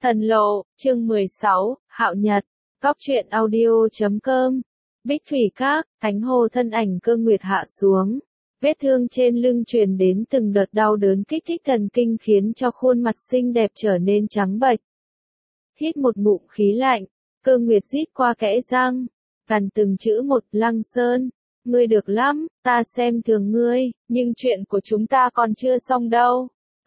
Thần lộ, chương 16, Hạo Nhật, Góc truyện audio.com. Bích Thủy Các, Thánh Hồ thân ảnh Cơ Nguyệt hạ xuống. Vết thương trên lưng truyền đến từng đợt đau đớn kích thích thần kinh khiến cho khuôn mặt xinh đẹp trở nên trắng bệch. Hít một ngụm khí lạnh, Cơ Nguyệt rít qua kẽ răng, gằn từng chữ một. Lăng Sơn, ngươi được lắm, ta xem thường ngươi, nhưng chuyện của chúng ta còn chưa xong đâu.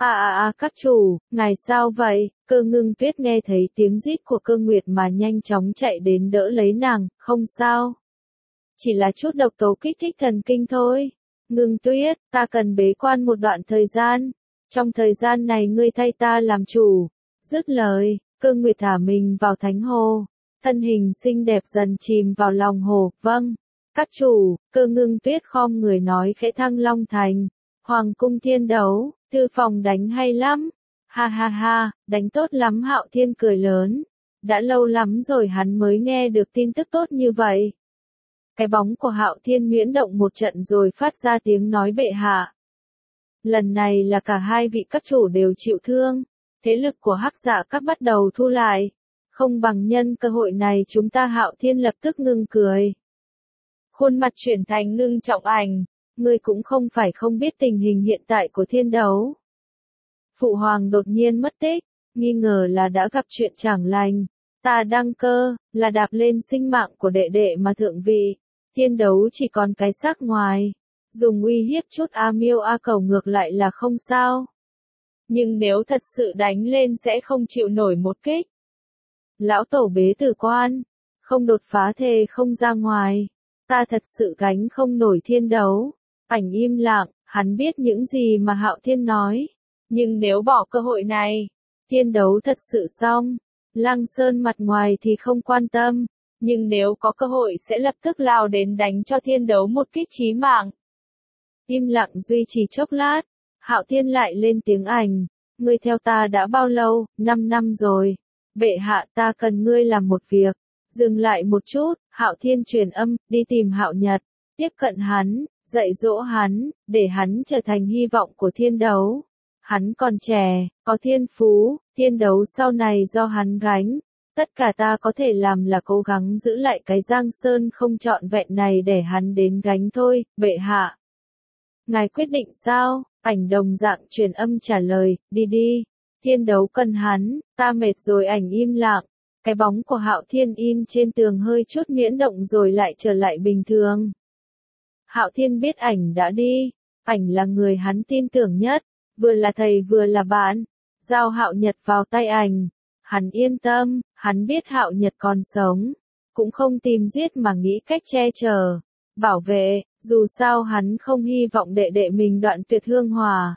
Các chủ, ngài sao vậy? Cơ Ngưng Tuyết nghe thấy tiếng rít của Cơ Nguyệt mà nhanh chóng chạy đến đỡ lấy nàng. Không sao, chỉ là chút độc tố kích thích thần kinh thôi. Ngưng Tuyết, ta cần bế quan một đoạn thời gian, trong thời gian này ngươi thay ta làm chủ. Dứt lời, Cơ Nguyệt thả mình vào thánh hồ, thân hình xinh đẹp dần chìm vào lòng hồ. Vâng, các chủ. Cơ Ngưng Tuyết khom người nói khẽ. Thăng Long Thành, Hoàng cung Thiên Đấu, thư phòng đánh hay lắm. Ha ha ha, đánh tốt lắm. Hạo Thiên cười lớn. Đã lâu lắm rồi hắn mới nghe được tin tức tốt như vậy. Cái bóng của Hạo Thiên nhuyễn động một trận rồi phát ra tiếng nói. Bệ hạ, lần này là cả hai vị các chủ đều chịu thương, thế lực của Hắc Dạ Các bắt đầu thu lại, không bằng nhân cơ hội này chúng ta. Hạo Thiên lập tức ngưng cười, khuôn mặt chuyển thành ngưng trọng ảnh. Ngươi cũng không phải không biết tình hình hiện tại của Thiên Đấu. Phụ hoàng đột nhiên mất tích, nghi ngờ là đã gặp chuyện chẳng lành. Ta đăng cơ, là đạp lên sinh mạng của đệ đệ mà thượng vị. Thiên Đấu chỉ còn cái xác ngoài, dùng uy hiếp chút A Miêu A Cẩu ngược lại là không sao. Nhưng nếu thật sự đánh lên sẽ không chịu nổi một kích. Lão tổ bế tử quan, không đột phá thề không ra ngoài. Ta thật sự gánh không nổi Thiên Đấu. Ảnh im lặng, hắn biết những gì mà Hạo Thiên nói. Nhưng nếu bỏ cơ hội này, Thiên Đấu thật sự xong. Lăng Sơn mặt ngoài thì không quan tâm, nhưng nếu có cơ hội sẽ lập tức lao đến đánh cho Thiên Đấu một kích chí mạng. Im lặng duy trì chốc lát, Hạo Thiên lại lên tiếng. Ảnh, ngươi theo ta đã bao lâu? 5 năm rồi. Bệ hạ, ta cần ngươi làm một việc. Dừng lại một chút, Hạo Thiên truyền âm, đi tìm Hạo Nhật, tiếp cận hắn, dạy dỗ hắn, để hắn trở thành hy vọng của Thiên Đấu. Hắn còn trẻ, có thiên phú, Thiên Đấu sau này do hắn gánh. Tất cả ta có thể làm là cố gắng giữ lại cái Giang Sơn không trọn vẹn này để hắn đến gánh thôi. Bệ hạ, ngài quyết định sao? Ảnh đồng dạng truyền âm trả lời. Đi đi, Thiên Đấu cần hắn, ta mệt rồi. Ảnh im lặng, cái bóng của Hạo Thiên in trên tường hơi chút miễn động rồi lại trở lại bình thường. Hạo Thiên biết ảnh đã đi, ảnh là người hắn tin tưởng nhất, vừa là thầy vừa là bạn. Giao Hạo Nhật vào tay ảnh, hắn yên tâm. Hắn biết Hạo Nhật còn sống, cũng không tìm giết mà nghĩ cách che chở, bảo vệ. Dù sao hắn không hy vọng đệ đệ mình đoạn tuyệt hương hòa.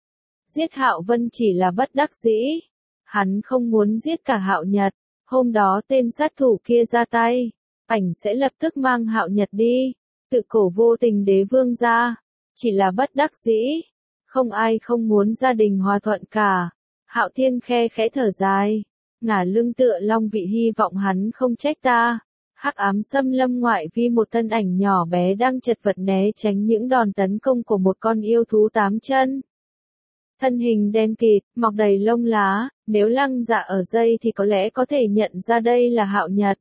Giết Hạo Vân chỉ là bất đắc dĩ, hắn không muốn giết cả Hạo Nhật. Hôm đó tên sát thủ kia ra tay, ảnh sẽ lập tức mang Hạo Nhật đi. Tự cổ vô tình đế vương ra, chỉ là bất đắc dĩ. Không ai không muốn gia đình hòa thuận cả. Hạo Thiên khe khẽ thở dài, ngả lưng tựa long vị. Hy vọng hắn không trách ta. Hắc ám xâm lâm ngoại vi, một thân ảnh nhỏ bé đang chật vật né tránh những đòn tấn công của một con yêu thú 8 chân. Thân hình đen kịt, mọc đầy lông lá, nếu Lăng Dạ ở dây thì có lẽ có thể nhận ra đây là Hạo Nhật,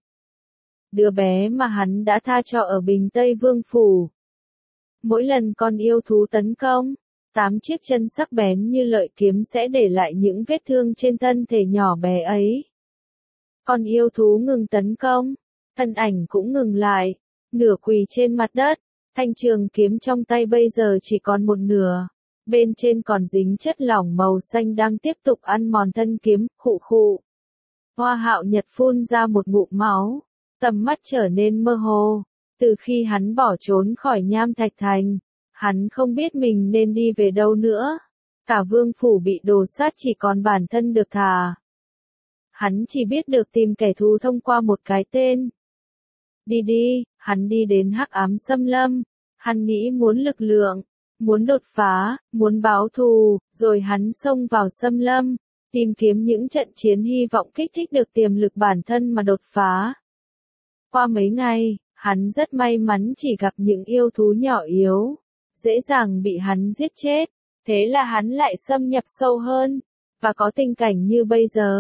đứa bé mà hắn đã tha cho ở Bình Tây Vương Phủ. Mỗi lần con yêu thú tấn công, 8 chiếc chân sắc bén như lợi kiếm sẽ để lại những vết thương trên thân thể nhỏ bé ấy. Con yêu thú ngừng tấn công, thân ảnh cũng ngừng lại, nửa quỳ trên mặt đất. Thanh trường kiếm trong tay bây giờ chỉ còn một nửa, bên trên còn dính chất lỏng màu xanh đang tiếp tục ăn mòn thân kiếm. Khụ khụ. Hoa Hạo Nhật phun ra một ngụm máu, tầm mắt trở nên mơ hồ. Từ khi hắn bỏ trốn khỏi Nham Thạch Thành, hắn không biết mình nên đi về đâu nữa. Cả vương phủ bị đồ sát, chỉ còn bản thân được thả. Hắn chỉ biết được tìm kẻ thù thông qua một cái tên. Đi đi, hắn đi đến Hắc ám xâm lâm. Hắn nghĩ muốn lực lượng, muốn đột phá, muốn báo thù, rồi hắn xông vào xâm lâm, tìm kiếm những trận chiến hy vọng kích thích được tiềm lực bản thân mà đột phá. Qua mấy ngày, hắn rất may mắn chỉ gặp những yêu thú nhỏ yếu, dễ dàng bị hắn giết chết. Thế là hắn lại xâm nhập sâu hơn, và có tình cảnh như bây giờ.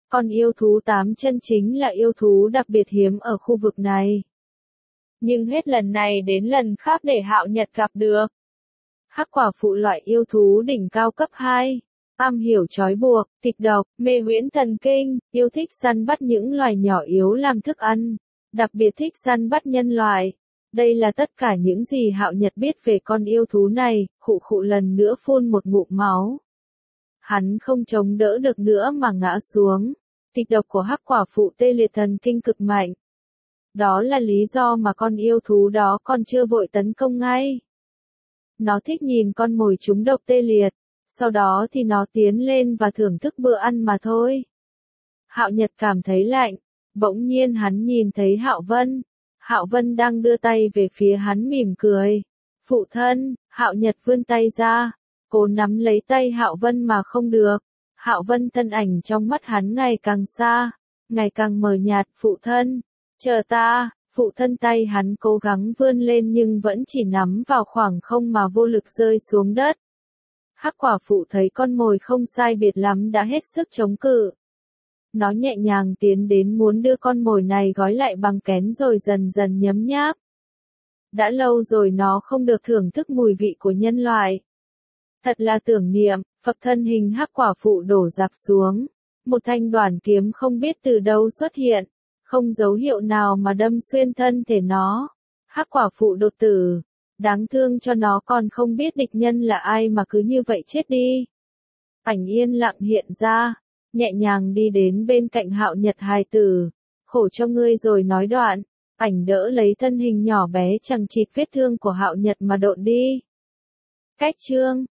Con yêu thú 8 chân chính là yêu thú đặc biệt hiếm ở khu vực này. Nhưng hết lần này đến lần khác để Hạo Nhật gặp được. Hắc quả phụ loại yêu thú đỉnh cao cấp 2. Am hiểu trói buộc, kịch độc, mê huyễn thần kinh, yêu thích săn bắt những loài nhỏ yếu làm thức ăn, đặc biệt thích săn bắt nhân loại. Đây là tất cả những gì Hạo Nhật biết về con yêu thú này, khụ khụ lần nữa phun một ngụm máu. Hắn không chống đỡ được nữa mà ngã xuống. Kịch độc của hắc quả phụ tê liệt thần kinh cực mạnh. Đó là lý do mà con yêu thú đó còn chưa vội tấn công ngay. Nó thích nhìn con mồi trúng độc tê liệt, sau đó thì nó tiến lên và thưởng thức bữa ăn mà thôi. Hạo Nhật cảm thấy lạnh, bỗng nhiên hắn nhìn thấy Hạo Vân. Hạo Vân đang đưa tay về phía hắn mỉm cười. Phụ thân, Hạo Nhật vươn tay ra, cố nắm lấy tay Hạo Vân mà không được. Hạo Vân thân ảnh trong mắt hắn ngày càng xa, ngày càng mờ nhạt. Phụ thân, chờ ta. Phụ thân tay hắn cố gắng vươn lên nhưng vẫn chỉ nắm vào khoảng không mà vô lực rơi xuống đất. Hắc quả phụ thấy con mồi không sai biệt lắm đã hết sức chống cự. Nó nhẹ nhàng tiến đến muốn đưa con mồi này gói lại bằng kén rồi dần dần nhấm nháp. Đã lâu rồi nó không được thưởng thức mùi vị của nhân loại. Thật là tưởng niệm, phập thân hình hắc quả phụ đổ rạp xuống. Một thanh đoản kiếm không biết từ đâu xuất hiện. Không dấu hiệu nào mà đâm xuyên thân thể nó. Hắc quả phụ đột tử. Đáng thương cho nó còn không biết địch nhân là ai mà cứ như vậy chết đi. Ảnh yên lặng hiện ra, nhẹ nhàng đi đến bên cạnh Hạo Nhật hài tử. Khổ cho ngươi rồi nói đoạn. Ảnh đỡ lấy thân hình nhỏ bé chằng chịt vết thương của Hạo Nhật mà độn đi. Cách chương